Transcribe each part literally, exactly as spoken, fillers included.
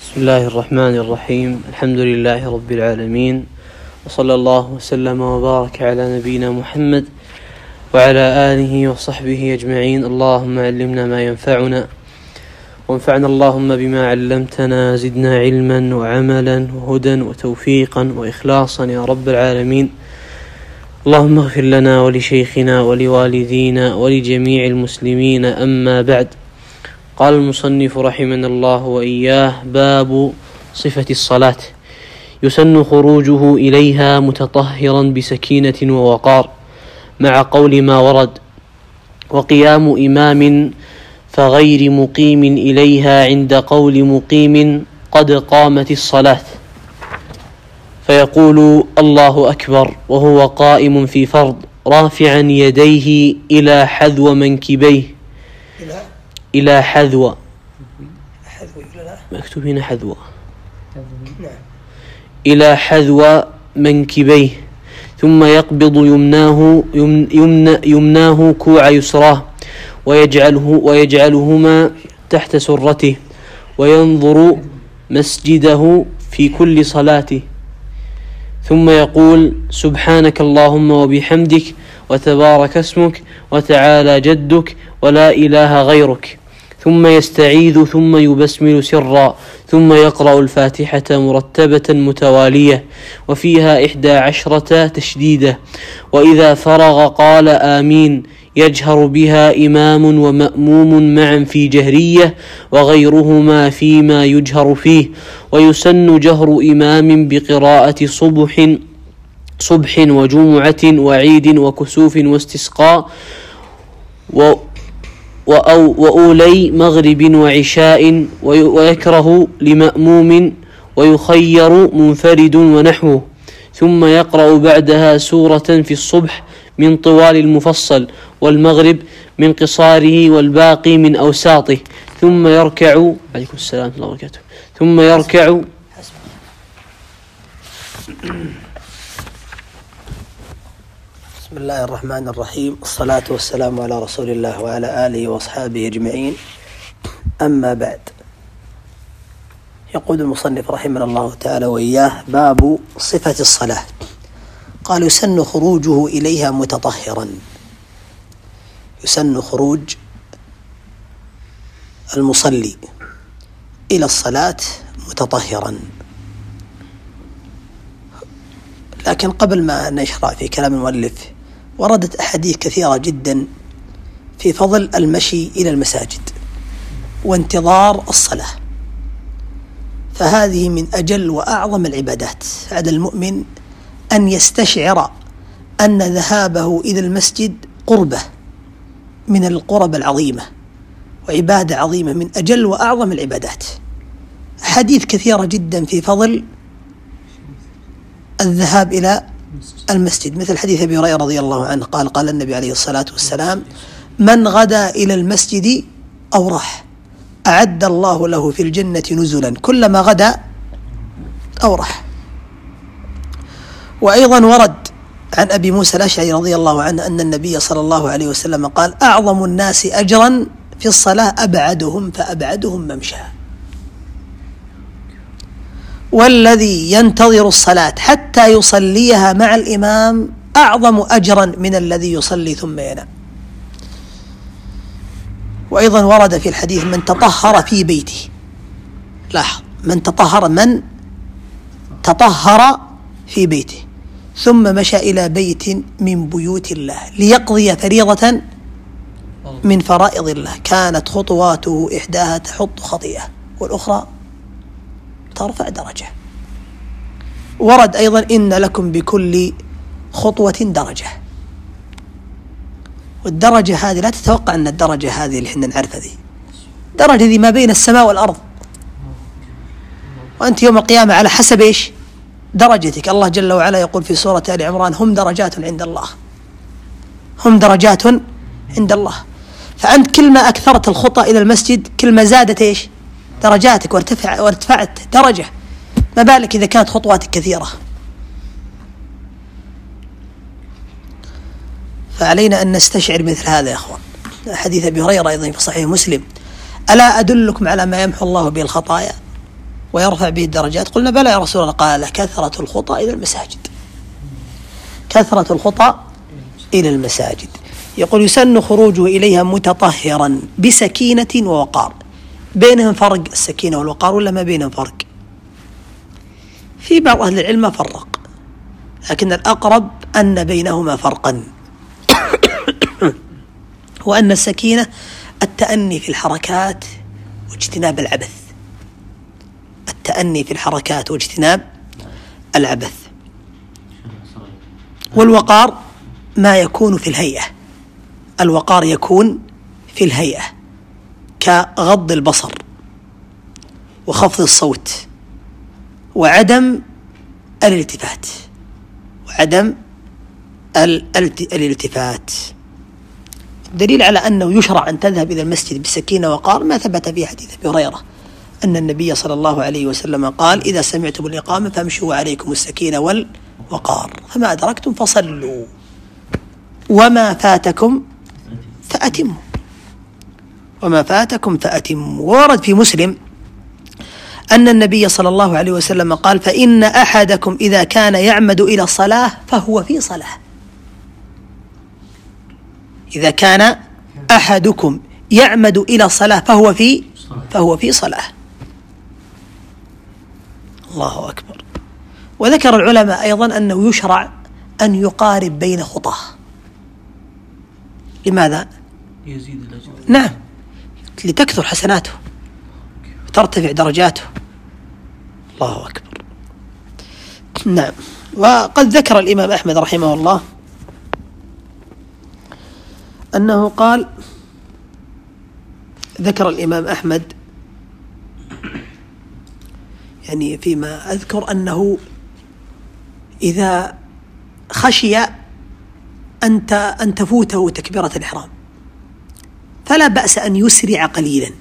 بسم الله الرحمن الرحيم. الحمد لله رب العالمين، وصلى الله وسلم وبارك على نبينا محمد وعلى آله وصحبه أجمعين. اللهم علمنا ما ينفعنا وانفعنا اللهم بما علمتنا، زدنا علما وعملا وهدى وتوفيقا وإخلاصا يا رب العالمين. اللهم اغفر لنا ولشيخنا ولوالدينا ولجميع المسلمين، أما بعد. قال المصنف رحمنا الله وإياه: باب صفة الصلاة. يسن خروجه إليها متطهرا بسكينة ووقار مع قول ما ورد، وقيام إمام فغير مقيم إليها عند قول مقيم قد قامت الصلاة، فيقول الله أكبر وهو قائم في فرض رافعا يديه إلى حذو منكبيه إلى حذو مكتوب هنا حذو إلى حذو منكبيه، ثم يقبض يمناه يمن يمناه كوع يسراه ويجعله ويجعلهما تحت سرته، وينظر مسجده في كل صلاته، ثم يقول: سبحانك اللهم وبحمدك وتبارك اسمك وتعالى جدك ولا إله غيرك، ثم يستعيذ ثم يبسمل سرا، ثم يقرأ الفاتحة مرتبة متوالية وفيها إحدى عشرة تشديدة، وإذا فرغ قال آمين، يجهر بها إمام ومأموم معا في جهرية وغيرهما فيما يجهر فيه. ويسن جهر إمام بقراءة صبح صبح وجمعة وعيد وكسوف واستسقاء و وأولي مغرب وعشاء، ويكره لمأموم ويخير منفرد ونحوه، ثم يقرأ بعدها سورة في الصبح من طوال المفصل، والمغرب من قصاره، والباقي من أوساطه، ثم يركع عليكم السلام ورحمة الله وبركاته ثم يركع بسم الله الرحمن الرحيم، الصلاة والسلام على رسول الله وعلى آله وأصحابه أجمعين، أما بعد. يقول المصنف رحمه الله تعالى وإياه: باب صفة الصلاة. قال: يسن خروجه إليها متطهرا. يسن خروج المصلي إلى الصلاة متطهرا. لكن قبل ما نشرع في كلام المؤلف، وردت أحاديث كثيرة جدا في فضل المشي إلى المساجد وانتظار الصلاة، فهذه من أجل وأعظم العبادات على المؤمن أن يستشعر أن ذهابه إلى المسجد قربة من القرب العظيمة وعبادة عظيمة من أجل وأعظم العبادات. حديث كثيرة جدا في فضل الذهاب إلى المسجد، مثل حديث أبي هريرة رضي الله عنه قال: قال النبي عليه الصلاة والسلام: من غدا إلى المسجد أو راح أعد الله له في الجنة نزلا كلما غدا أو راح. وأيضا ورد عن أبي موسى الأشعري رضي الله عنه أن النبي صلى الله عليه وسلم قال: أعظم الناس أجرا في الصلاة أبعدهم فأبعدهم ممشى. والذي ينتظر الصلاة حتى يصليها مع الإمام أعظم أجرا من الذي يصلي ثم ينام. وأيضا ورد في الحديث: من تطهر في بيته، لاحظ، من تطهر من تطهر في بيته ثم مشى إلى بيت من بيوت الله ليقضي فريضة من فرائض الله، كانت خطواته إحداها تحط خطيئة والأخرى ترفع درجة. ورد أيضا: إن لكم بكل خطوة درجة. والدرجة هذه لا تتوقع أن الدرجة هذه اللي احنا نعرفها ذي، درجة ذي ما بين السماء والأرض، وأنت يوم القيامة على حسب إيش درجتك. الله جل وعلا يقول في سورة آل عمران: هم درجات عند الله، هم درجات عند الله. فأنت كل ما أكثرت الخطى إلى المسجد كل ما زادت إيش درجاتك وارتفع وارتفعت درجة، ما بالك إذا كانت خطواتك كثيرة. فعلينا أن نستشعر مثل هذا يا أخوان. حديث أبي هريرة أيضا في صحيح مسلم: ألا أدلكم على ما يمحو الله به الخطايا؟ ويرفع به الدرجات؟ قلنا بلى يا رسول الله. قال كثرة الخطى إلى المساجد، كثرة الخطى إلى المساجد. يقول يسن خروجه إليها متطهرا بسكينة ووقار. بينهم فرق السكينة والوقار ولا ما بينهم فرق؟ في بعض أهل العلم ما فرق، لكن الأقرب أن بينهما فرقا، وأن السكينة التأني في الحركات واجتناب العبث، التأني في الحركات واجتناب العبث. والوقار ما يكون في الهيئة، الوقار يكون في الهيئة كغض البصر وخفض الصوت وعدم الالتفات، وعدم الالتفات. الدليل على أنه يشرع أن تذهب إلى المسجد بسكينة وقار ما ثبت في حديث أبي هريرة أن النبي صلى الله عليه وسلم قال إذا سمعتم الإقامة فامشوا عليكم السكينة والوقار، فما أدركتم فصلوا وما فاتكم فأتموا، وما فاتكم فأتموا. ورد في مسلم أن النبي صلى الله عليه وسلم قال فإن أحدكم إذا كان يعمد إلى الصلاة فهو في صلاة. إذا كان أحدكم يعمد إلى الصلاة فهو في فهو في صلاة. الله أكبر. وذكر العلماء أيضا أنه يشرع أن يقارب بين خطاه. لماذا؟ يزيد الأجر. نعم، لتكثر حسناته وترتفع درجاته. الله أكبر. نعم. وقد ذكر الإمام أحمد رحمه الله أنه قال، ذكر الإمام أحمد يعني فيما أذكر أنه إذا خشي أن أن تفوته تكبيرة الإحرام فلا بأس أن يسرع قليلا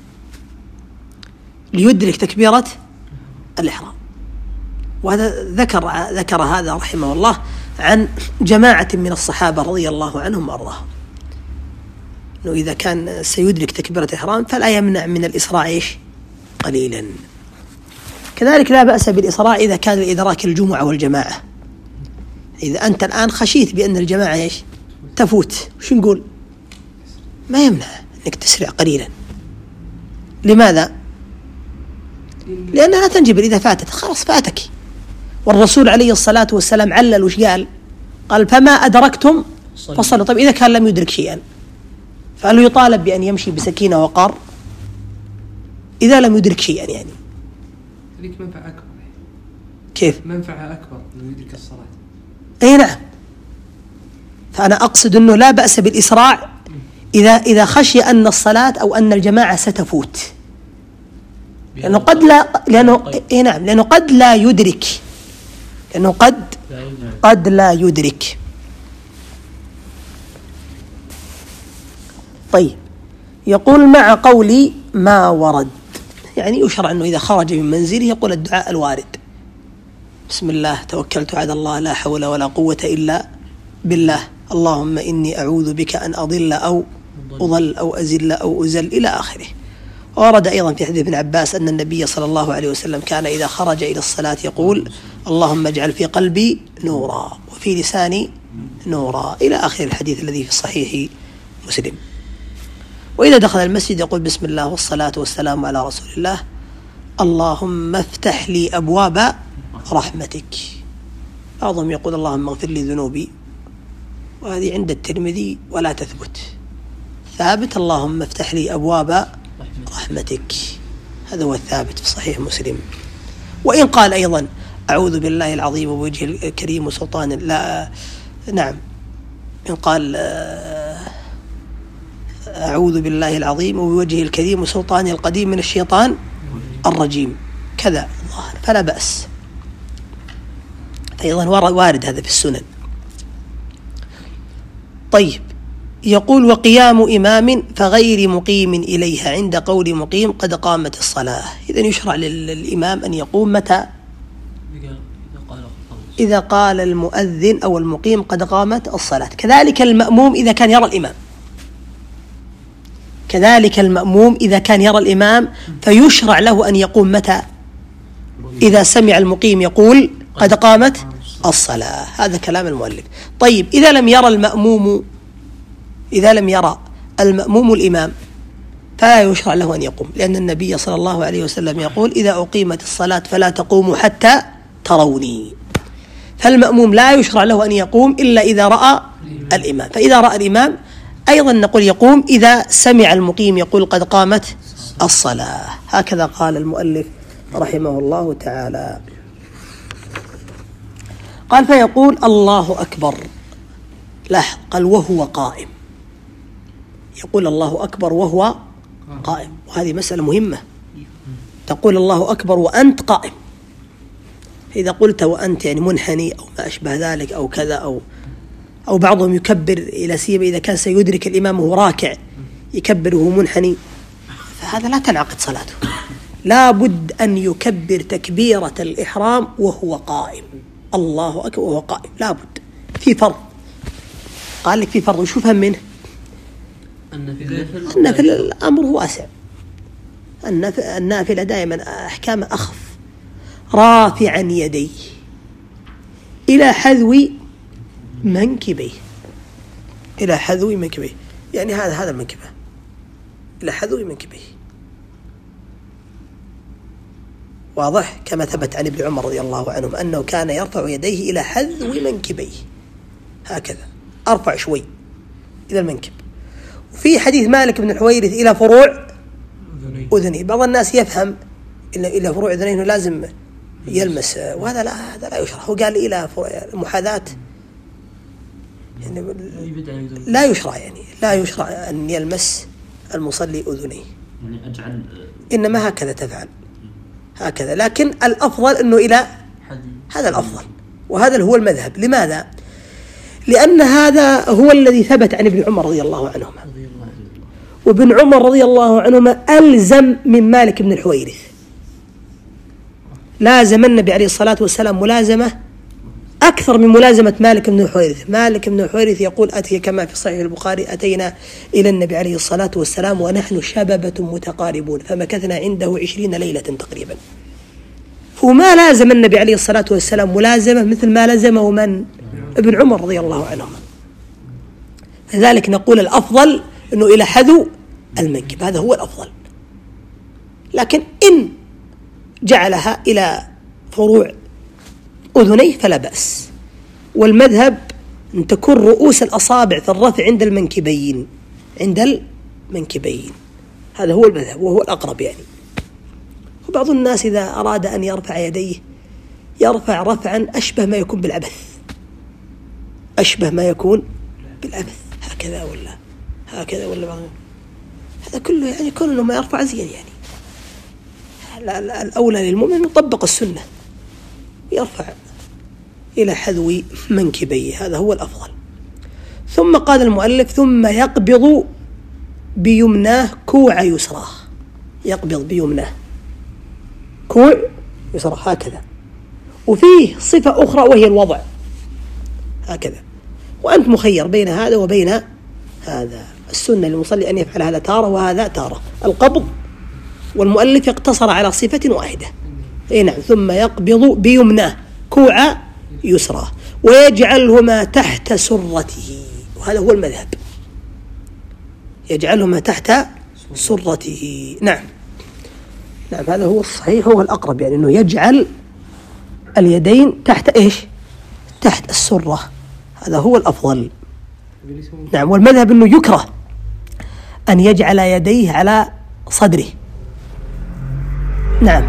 ليدرك تكبيرة الإحرام. وهذا ذكر ذكر هذا رحمه الله عن جماعة من الصحابة رضي الله عنهم وأرضاهم، أنه إذا كان سيدرك تكبيرة الإحرام فلا يمنع من الإسراع إيش قليلا. كذلك لا بأس بالإسراع إذا كان الإدراك الجمعة والجماعة. إذا أنت الآن خشيت بأن الجماعة إيش تفوت، وش نقول؟ ما يمنع أنك تسرع قليلا. لماذا؟ لأنها لا تنجبر، إذا فاتت خلاص فاتك. والرسول عليه الصلاة والسلام علل وش قال؟ قال فما أدركتم فصلوا. طيب إذا كان لم يدرك شيئا فهل يطالب بأن يمشي بسكينة وقار إذا لم يدرك شيئا؟ يعني لك منفعة أكبر. كيف؟ منفعة أكبر من يدرك الصلاة. أي نعم. فأنا أقصد أنه لا بأس بالإسراع إذا إذا خشي أن الصلاة أو أن الجماعة ستفوت، لأنه قد لا لأنه إيه نعم لأنه قد لا يدرك لأنه قد قد لا يدرك. طيب، يقول مع قولي ما ورد، يعني يشرع أنه إذا خرج من منزله يقول الدعاء الوارد: بسم الله توكلت على الله لا حول ولا قوة إلا بالله، اللهم إني أعوذ بك أن أضل أو أضل أو أزل أو أزل إلى آخره. ورد أيضا في حديث ابن عباس أن النبي صلى الله عليه وسلم كان إذا خرج إلى الصلاة يقول: اللهم اجعل في قلبي نورا وفي لساني نورا، إلى آخر الحديث الذي في صحيح مسلم. وإذا دخل المسجد يقول: بسم الله والصلاة والسلام على رسول الله، اللهم افتح لي أبواب رحمتك. بعضهم يقول: اللهم اغفر لي ذنوبي، وهذه عند الترمذي ولا تثبت. ثابت: اللهم افتح لي أبواب رحمتك، هذا هو الثابت في صحيح مسلم. وإن قال أيضا: أعوذ بالله العظيم ووجهه الكريم وسلطان، لا نعم، إن قال أعوذ بالله العظيم وبوجهه الكريم وسلطانه القديم من الشيطان الرجيم كذا الظاهر، فلا بأس. أيضا وارد هذا في السنن. طيب، يقول: وقيام إمام فغير مقيم إليها عند قول مقيم قد قامت الصلاة. إذن يشرع للإمام أن يقوم متى؟ إذا قال المؤذن أو المقيم قد قامت الصلاة. كذلك المأموم إذا كان يرى الإمام كذلك المأموم إذا كان يرى الإمام فيشرع له أن يقوم متى؟ إذا سمع المقيم يقول قد قامت الصلاة. هذا كلام المؤلف. طيب إذا لم يرى المأموم إذا لم يرى المأموم الإمام فلا يشرع له أن يقوم، لأن النبي صلى الله عليه وسلم يقول إذا أقيمت الصلاة فلا تقوموا حتى تروني. فالمأموم لا يشرع له أن يقوم إلا إذا رأى الإمام. فإذا رأى الإمام أيضا نقول يقوم إذا سمع المقيم يقول قد قامت الصلاة. هكذا قال المؤلف رحمه الله تعالى. قال فيقول الله أكبر. لاحظ قال وهو قائم، يقول الله أكبر وهو قائم، وهذه مسألة مهمة. تقول الله أكبر وأنت قائم. إذا قلت وأنت يعني منحني أو ما أشبه ذلك أو كذا أو أو بعضهم يكبر إلى سيما إذا كان سيدرك الإمام وهو راكع يكبر وهو منحني، فهذا لا تنعقد صلاته. لا بد أن يكبر تكبيرة الإحرام وهو قائم. الله أكبر وهو قائم، لا بد. في فرض قال لك في فرض، وشو فهم منه؟ النافلة الأمر واسع. النافلة دائما أحكام أخف. رافعا يديه إلى حذو منكبيه، إلى حذو منكبيه، يعني هذا هذا المنكبة إلى حذو منكبيه، واضح؟ كما ثبت عن ابن عمر رضي الله عنهم أنه كان يرفع يديه إلى حذو منكبيه، هكذا أرفع شوي إلى المنكب. وفي حديث مالك بن الحويرث إلى فروع أذنيه. بعض الناس يفهم إلى فروع أذنيه إنه لازم يلمس، وهذا لا، هذا لا يشرع. هو قال إلى محاذاة، يعني لا يشرع، يعني لا يشرع أن يلمس المصلي أذنيه، يعني أجعل إنما هكذا تفعل، هكذا. لكن الأفضل أنه إلى هذا الأفضل، وهذا هو المذهب. لماذا؟ لأن هذا هو الذي ثبت عن ابن عمر رضي الله عنهما، وابن عمر رضي الله عنهما ألزم من مالك بن الحويرث، لازم النبي عليه الصلاة والسلام ملازمة أكثر من ملازمة مالك بن الحويرث. مالك بن الحويرث يقول أتي كما في صحيح البخاري أتينا إلى النبي عليه الصلاة والسلام ونحن شببة متقاربون فمكثنا عنده عشرين ليلة تقريبا. وما لازم النبي عليه الصلاة والسلام ملازمة مثل ما لزمه من ابن عمر رضي الله عنهما. لذلك نقول الأفضل أنه إلى حذو المنكب، هذا هو الأفضل. لكن إن جعلها إلى فروع أذنيه فلا بأس. والمذهب أن تكون رؤوس الأصابع في الرفع عند المنكبين، عند المنكبين، هذا هو المذهب وهو الأقرب يعني. وبعض الناس إذا أراد أن يرفع يديه يرفع رفعا أشبه ما يكون بالعبث، أشبه ما يكون بالعبث، هكذا ولا هكذا ولا بعض. هذا كله يعني كونه ما يرفع زين يعني. الأولى للمؤمن أن يطبق السنة، يرفع إلى حذو منكبيه، هذا هو الأفضل. ثم قال المؤلف ثم يقبض بيمناه كوع يسراه، يقبض بيمناه كوع يسراه هكذا. وفيه صفة أخرى وهي الوضع، هكذا. وأنت مخير بين هذا وبين هذا. السنة للمصلي أن يفعل هذا تارة وهذا تارة، القبض. والمؤلف اقتصر على صفة واحدة، أي نعم. ثم يقبض بيمناه كوع يسراه ويجعلهما تحت سرته، وهذا هو المذهب، يجعلهما تحت سرته. نعم نعم هذا هو الصحيح، هو الأقرب، يعني أنه يجعل اليدين تحت إيش؟ تحت السرة، هذا هو الأفضل. نعم. والمذهب أنه يكره أن يجعل يديه على صدره. نعم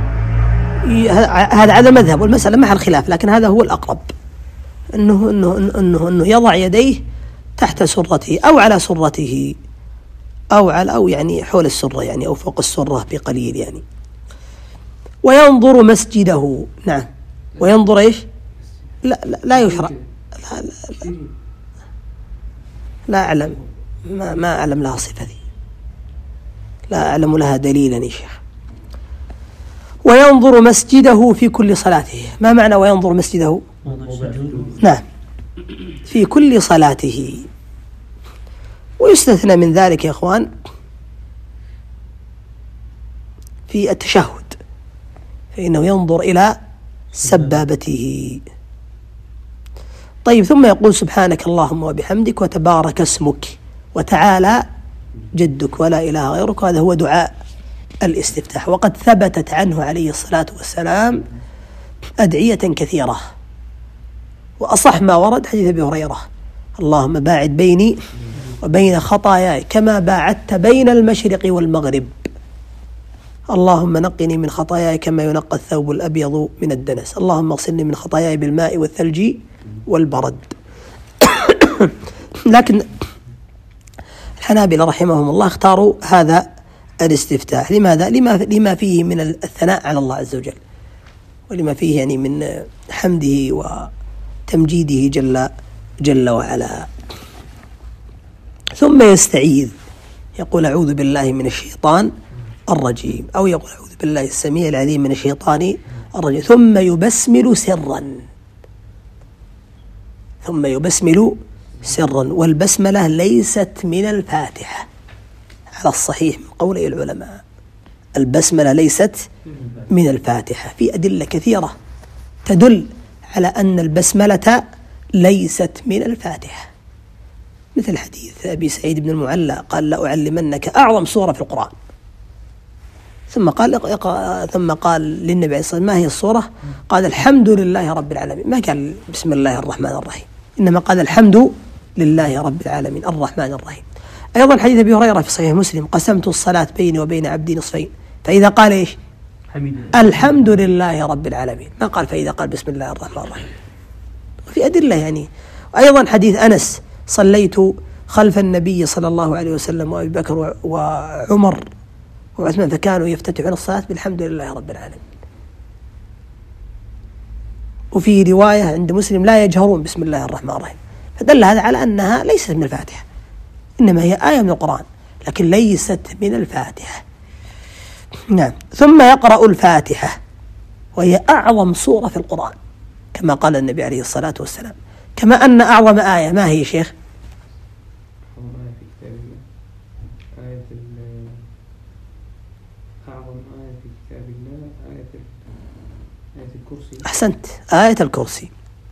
هذا هذا المذهب، والمسألة محل خلاف، لكن هذا هو الأقرب، أنه أنه أنه أنه يضع يديه تحت سرته أو على سرته أو على أو يعني حول السرة يعني، أو فوق السرة بقليل يعني. وينظر مسجده. نعم. وينظر إيش؟ لا لا, لا يشرع. لا, لا, لا, لا أعلم، ما ما أعلم لها صفة ذي، لا أعلم لها دليلا يا شيخ. وينظر مسجده في كل صلاته. ما معنى وينظر مسجده؟ نعم في كل صلاته. ويستثنى من ذلك يا إخوان في التشهد، فإنه ينظر إلى سبابته. طيب، ثم يقول سبحانك اللهم وبحمدك وتبارك اسمك وتعالى جدك ولا إله غيرك. هذا هو دعاء الاستفتاح، وقد ثبتت عنه عليه الصلاة والسلام أدعية كثيرة، وأصح ما ورد حديث أبي هريرة: اللهم باعد بيني وبين خطاياي كما باعدت بين المشرق والمغرب، اللهم نقني من خطاياي كما ينقى الثوب الأبيض من الدنس، اللهم اغسلني من خطاياي بالماء والثلج والبرد. لكن الحنابلة رحمهم الله اختاروا هذا الاستفتاح. لماذا؟ لما, لما فيه من الثناء على الله عز وجل، ولما فيه يعني من حمده وتمجيده جل, جل وعلا. ثم يستعيذ، يقول أعوذ بالله من الشيطان الرجيم، أو يقول أعوذ بالله السميع العليم من الشيطان الرجيم، ثم يبسمل سرا ثم يبسمل سرا والبسملة ليست من الفاتحة على الصحيح من قولي العلماء. البسملة ليست من الفاتحة، في أدلة كثيرة تدل على أن البسملة ليست من الفاتحة، مثل حديث أبي سعيد بن المعلى قال: لا أعلمنك أعظم سورة في القرآن، ثم قال ثم قال للنبي عليه الصلاة والسلام: ما هي السورة؟ قال: الحمد لله رب العالمين. ما قال بسم الله الرحمن الرحيم، إنما قال الحمد لله رب العالمين الرحمن الرحيم. أيضا حديث أبي هريرة في صحيح مسلم: قسمت الصلاة بيني وبين عبدي نصفين، فإذا قال إيش؟ الحمد لله رب العالمين، ما قال فإذا قال بسم الله الرحمن الرحيم. وفي أدلة يعني. أيضا حديث أنس: صليت خلف النبي صلى الله عليه وسلم وأبي بكر وعمر وعثمان فكانوا يفتتحون الصلاة بالحمد لله رب العالمين. وفي رواية عند مسلم: لا يجهرون بسم الله الرحمن الرحيم. فدل هذا على أنها ليست من الفاتحة، إنما هي آية من القرآن لكن ليست من الفاتحة. نعم. ثم يقرأ الفاتحة وهي أعظم سورة في القرآن كما قال النبي عليه الصلاة والسلام، كما أن أعظم آية ما هي شيخ؟ أحسنت، آية الكرسي.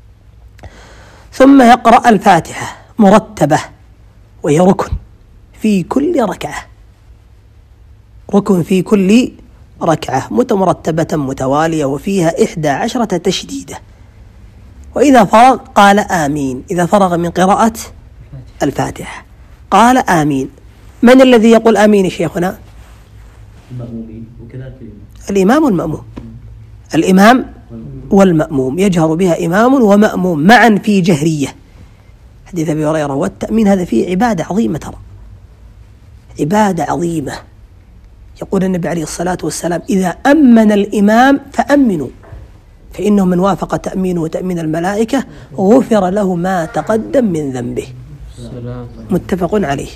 ثم يقرأ الفاتحة مرتبة وهي ركن في كل ركعة، ركن في كل ركعة متمرتبة متوالية، وفيها إحدى عشرة تشديدة. وإذا فرغ قال آمين، إذا فرغ من قراءة الفاتحة قال آمين. من الذي يقول آمين شيخنا؟ المأمومين وكذلك الإمام والمأموم. الإمام والمأموم يجهر بها إمام ومأموم معا في جهرية. حديث أبي هريرة: والتأمين هذا فيه عبادة عظيمة، ترى عبادة عظيمة. يقول النبي عليه الصلاة والسلام: إذا أمن الإمام فأمنوا، فإنه من وافق تأمينه وتأمين الملائكة غفر له ما تقدم من ذنبه. متفق عليه.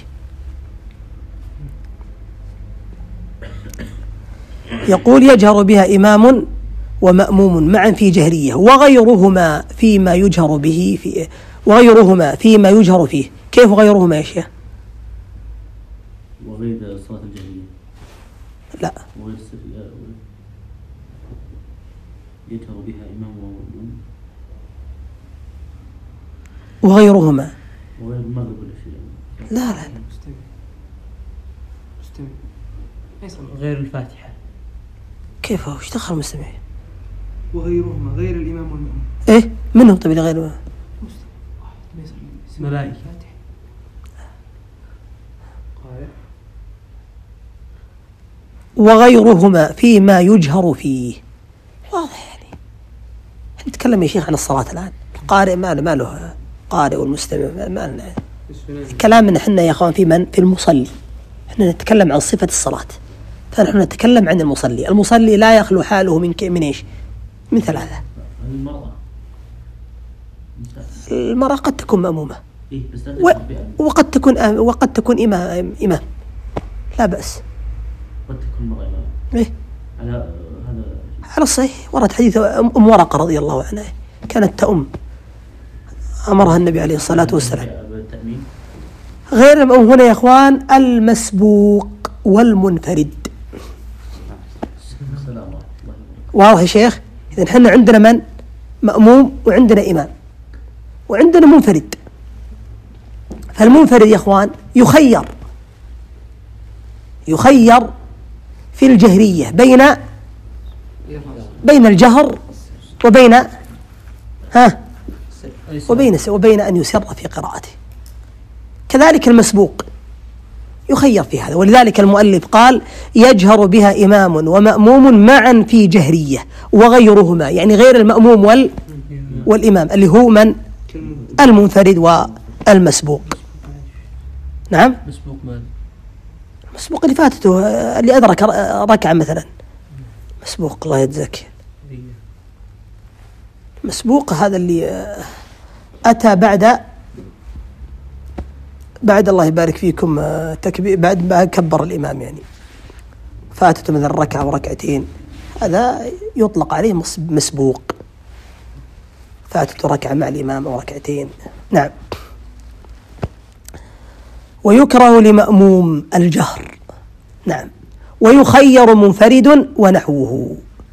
يقول: يجهر بها إمام ومأموم معا في جهرية، وغيرهما فيما يجهر به في وغيرهما فيما يجهر فيه. كيف غيرهما يا شيخ؟ وغير صلاة الجهرية لا، وغير يجهر بها إمام ومأموم وغيرهما وغير المغرب ولا شيء. لا لا مستمع مستمع غير الفاتحة. كيف هو؟ ايش دخل المستمع؟ وغيرهما غير الإمام والمأموم. ايه منهم؟ طيب اللي غيره ملائكة. وغيرهما فيما يجهر فيه. واضح يعني. نتكلم يا شيخ عن الصلاة الآن. القارئ ما له ما له قارئ والمستمع ما لنا كلامنا احنا يا اخوان في من في المصلي. احنا نتكلم عن صفة الصلاة، فنحن نتكلم عن المصلي. المصلي لا يخلو حاله من من ايش؟ من ثلاثة. المرأة المرأة قد تكون مأمومة إيه بس و... وقد تكون آم... وقد تكون إمام إمام لا بأس. قد تكون مرأة إمام. إيه على هذا على الصحيح ورد حديث أم ورقة رضي الله عنها كانت تأم، أمرها النبي عليه الصلاة والسلام. غير المأموم هنا يا إخوان المسبوق والمنفرد. واضح يا شيخ؟ إذن احنا عندنا من؟ مأموم وعندنا إمام وعندنا منفرد. فالمنفرد يا إخوان يخير يخير في الجهرية بين بين الجهر وبين ها وبين وبين أن يسر في قراءته. كذلك المسبوق يخير في هذا، ولذلك المؤلف قال يجهر بها إمام ومأموم معا في جهرية وغيرهما، يعني غير المأموم وال والإمام اللي هو من؟ المنفرد والمسبوق. نعم، مسبوق مال مسبوق اللي فاتته، اللي أدرك ركعة مثلا، مسبوق الله يجزاك. مسبوق هذا اللي أتى بعد بعد الله يبارك فيكم تكبير، بعد ما كبر الإمام، يعني فاتته مثلا ركعة وركعتين، هذا يطلق عليه مسبوق، فاتته ركعة مع الإمام أو ركعتين. نعم. ويكره لمأموم الجهر. نعم. ويخير منفرد ونحوه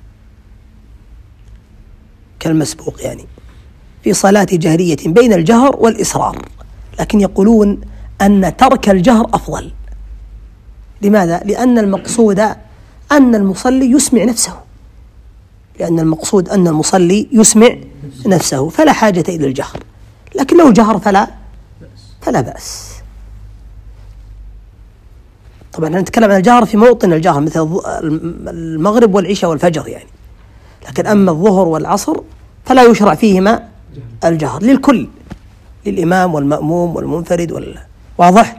كالمسبوق، يعني في صلاة جهرية بين الجهر والإسرار، لكن يقولون أن ترك الجهر أفضل. لماذا؟ لأن المقصود أن المصلي يسمع نفسه، لأن المقصود أن المصلي يسمع نفسه، فلا حاجة إلى الجهر. لكن لو جهر فلا فلا بأس. طبعا نتكلم عن الجهر في موطن الجهر مثل المغرب والعشاء والفجر يعني، لكن أما الظهر والعصر فلا يشرع فيهما الجهر للكل، للإمام والمأموم والمنفرد وال... واضح؟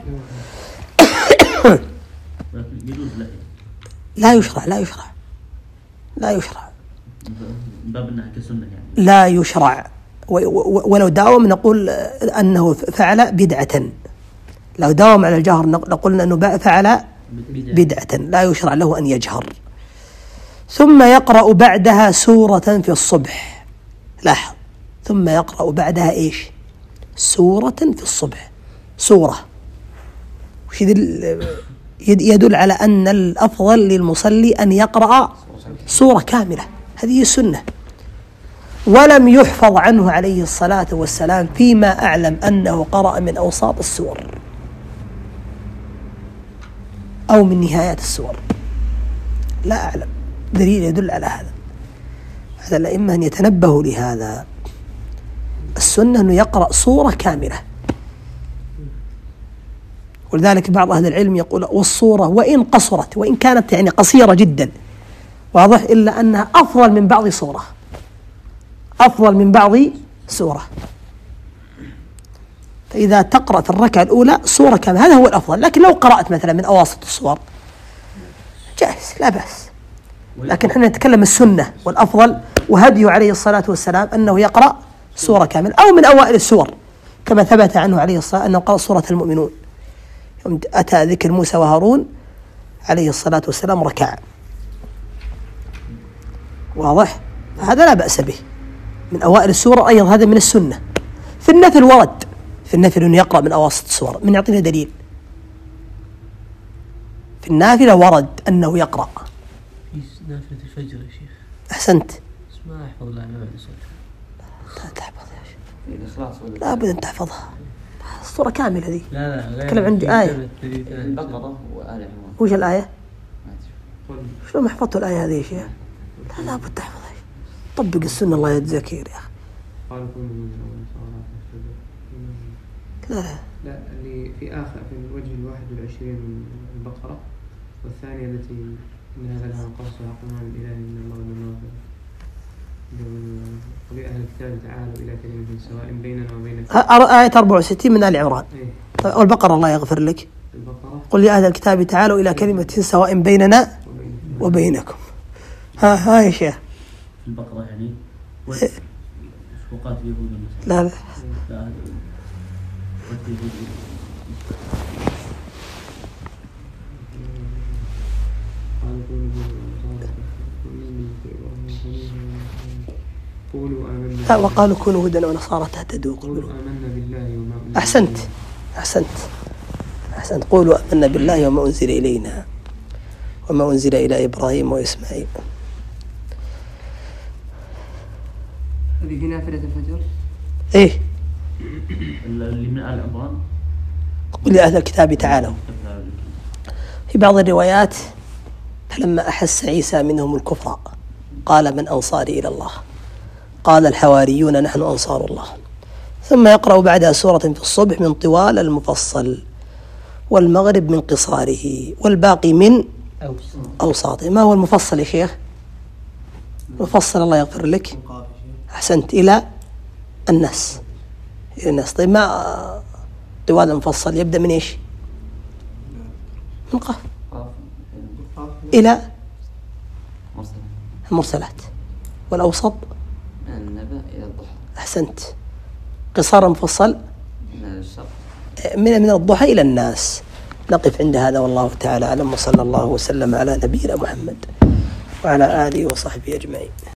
لا يشرع لا يشرع لا يشرع باب انها كسنة يعني. لا يشرع، ولو داوم نقول أنه فعل بدعة، لو داوم على الجهر نقول أنه فعل بدعة، لا يشرع له أن يجهر. ثم يقرأ بعدها سورة في الصبح. لاحظ، ثم يقرأ بعدها إيش؟ سورة في الصبح، سورة، وش يدل على أن الأفضل للمصلي أن يقرأ سورة كاملة، هذه السنة. ولم يحفظ عنه عليه الصلاة والسلام فيما أعلم أنه قرأ من أوساط السور أو من نهايات السور، لا أعلم دليل يدل على هذا. هذا الأئمة أن يتنبهوا لهذا. السنة أنه يقرأ سورة كاملة، ولذلك بعض أهل العلم يقول والصورة وإن قصرت، وإن كانت يعني قصيرة جدا، واضح، إلا أنها أفضل من بعض سورة، أفضل من بعض سورة. فإذا تقرأ في الركعة الأولى سورة كاملة هذا هو الأفضل، لكن لو قرأت مثلا من أواسط السور جائز لا بأس، لكن احنا نتكلم السنة والأفضل وهديه عليه الصلاة والسلام أنه يقرأ سورة كاملة أو من أوائل السور، كما ثبت عنه عليه الصلاة أنه قرأ سورة المؤمنون يوم أتى ذكر موسى وهارون عليه الصلاة والسلام ركع، واضح، هذا لا بأس به من أوائل السورة أيضا، هذا من السنة. في النفل ورد، في النفل أنه يقرأ من أواسط السور، من يعطينا دليل؟ في النافلة ورد أنه يقرأ في نافلة الفجر يا شيخ. أحسنت. ما أحفظ لا ما بعد صوت. لا تحفظ يا شيخ، لا بد أن تحفظها، الصورة كاملة هذه. لا لا تكلم عندي آية البقرة وآل عمران. وش الآية؟ شلون ما حفظت الآية هذه يا شيخ؟ لا لا بد تحفظها، طبق السنة الله يجزاك خير يا أخي. لا لا لا اللي في آخر في الوجه الواحد والعشرين من البقرة، والثانية التي إن هذا لها قصة قمان الإله إن الله من قل أهل الكتاب تعالوا إلى كلمة سواء بيننا وبينكم. آية أربعة وستين من آل عمران. طيب والبقرة الله يغفر لك. البقرة قل يا أهل الكتاب تعالوا إلى كلمة سواء بيننا وبينكم. ها ها يا شيخ. البقرة يعني وقات اليهود لا لا لا لا وقالوا كونوا هدى ونصارى تهتدوا. قولوا آمنا بالله وما أنزل أحسنت أحسنت أحسنت قولوا آمنا بالله وما أنزل إلينا وما أنزل إلى إبراهيم وإسماعيل. هذه في نافلة الفجر؟ إيه اللي من آل عمران. قل يا أهل الكتاب تعالوا. في بعض الروايات فلما أحس عيسى منهم الكفر قال من أنصاري إلى الله قال الحواريون نحن أنصار الله. ثم يقرأ بعدها سورة في الصبح من طوال المفصل والمغرب من قصاره والباقي من أوساطه. ما هو المفصل يا شيخ؟ المفصل الله يغفر لك أحسنت إلى الناس إلى الناس. طيب ما طوال المفصل يبدأ من إيش؟ من قاف إلى المرسلات. والأوسط من النبأ إلى الضحى. أحسنت. قصار المفصل من الشرق من من الضحى إلى الناس. نقف عند هذا والله تعالى أعلم، وصلى الله وسلم على نبينا محمد وعلى آله وصحبه أجمعين.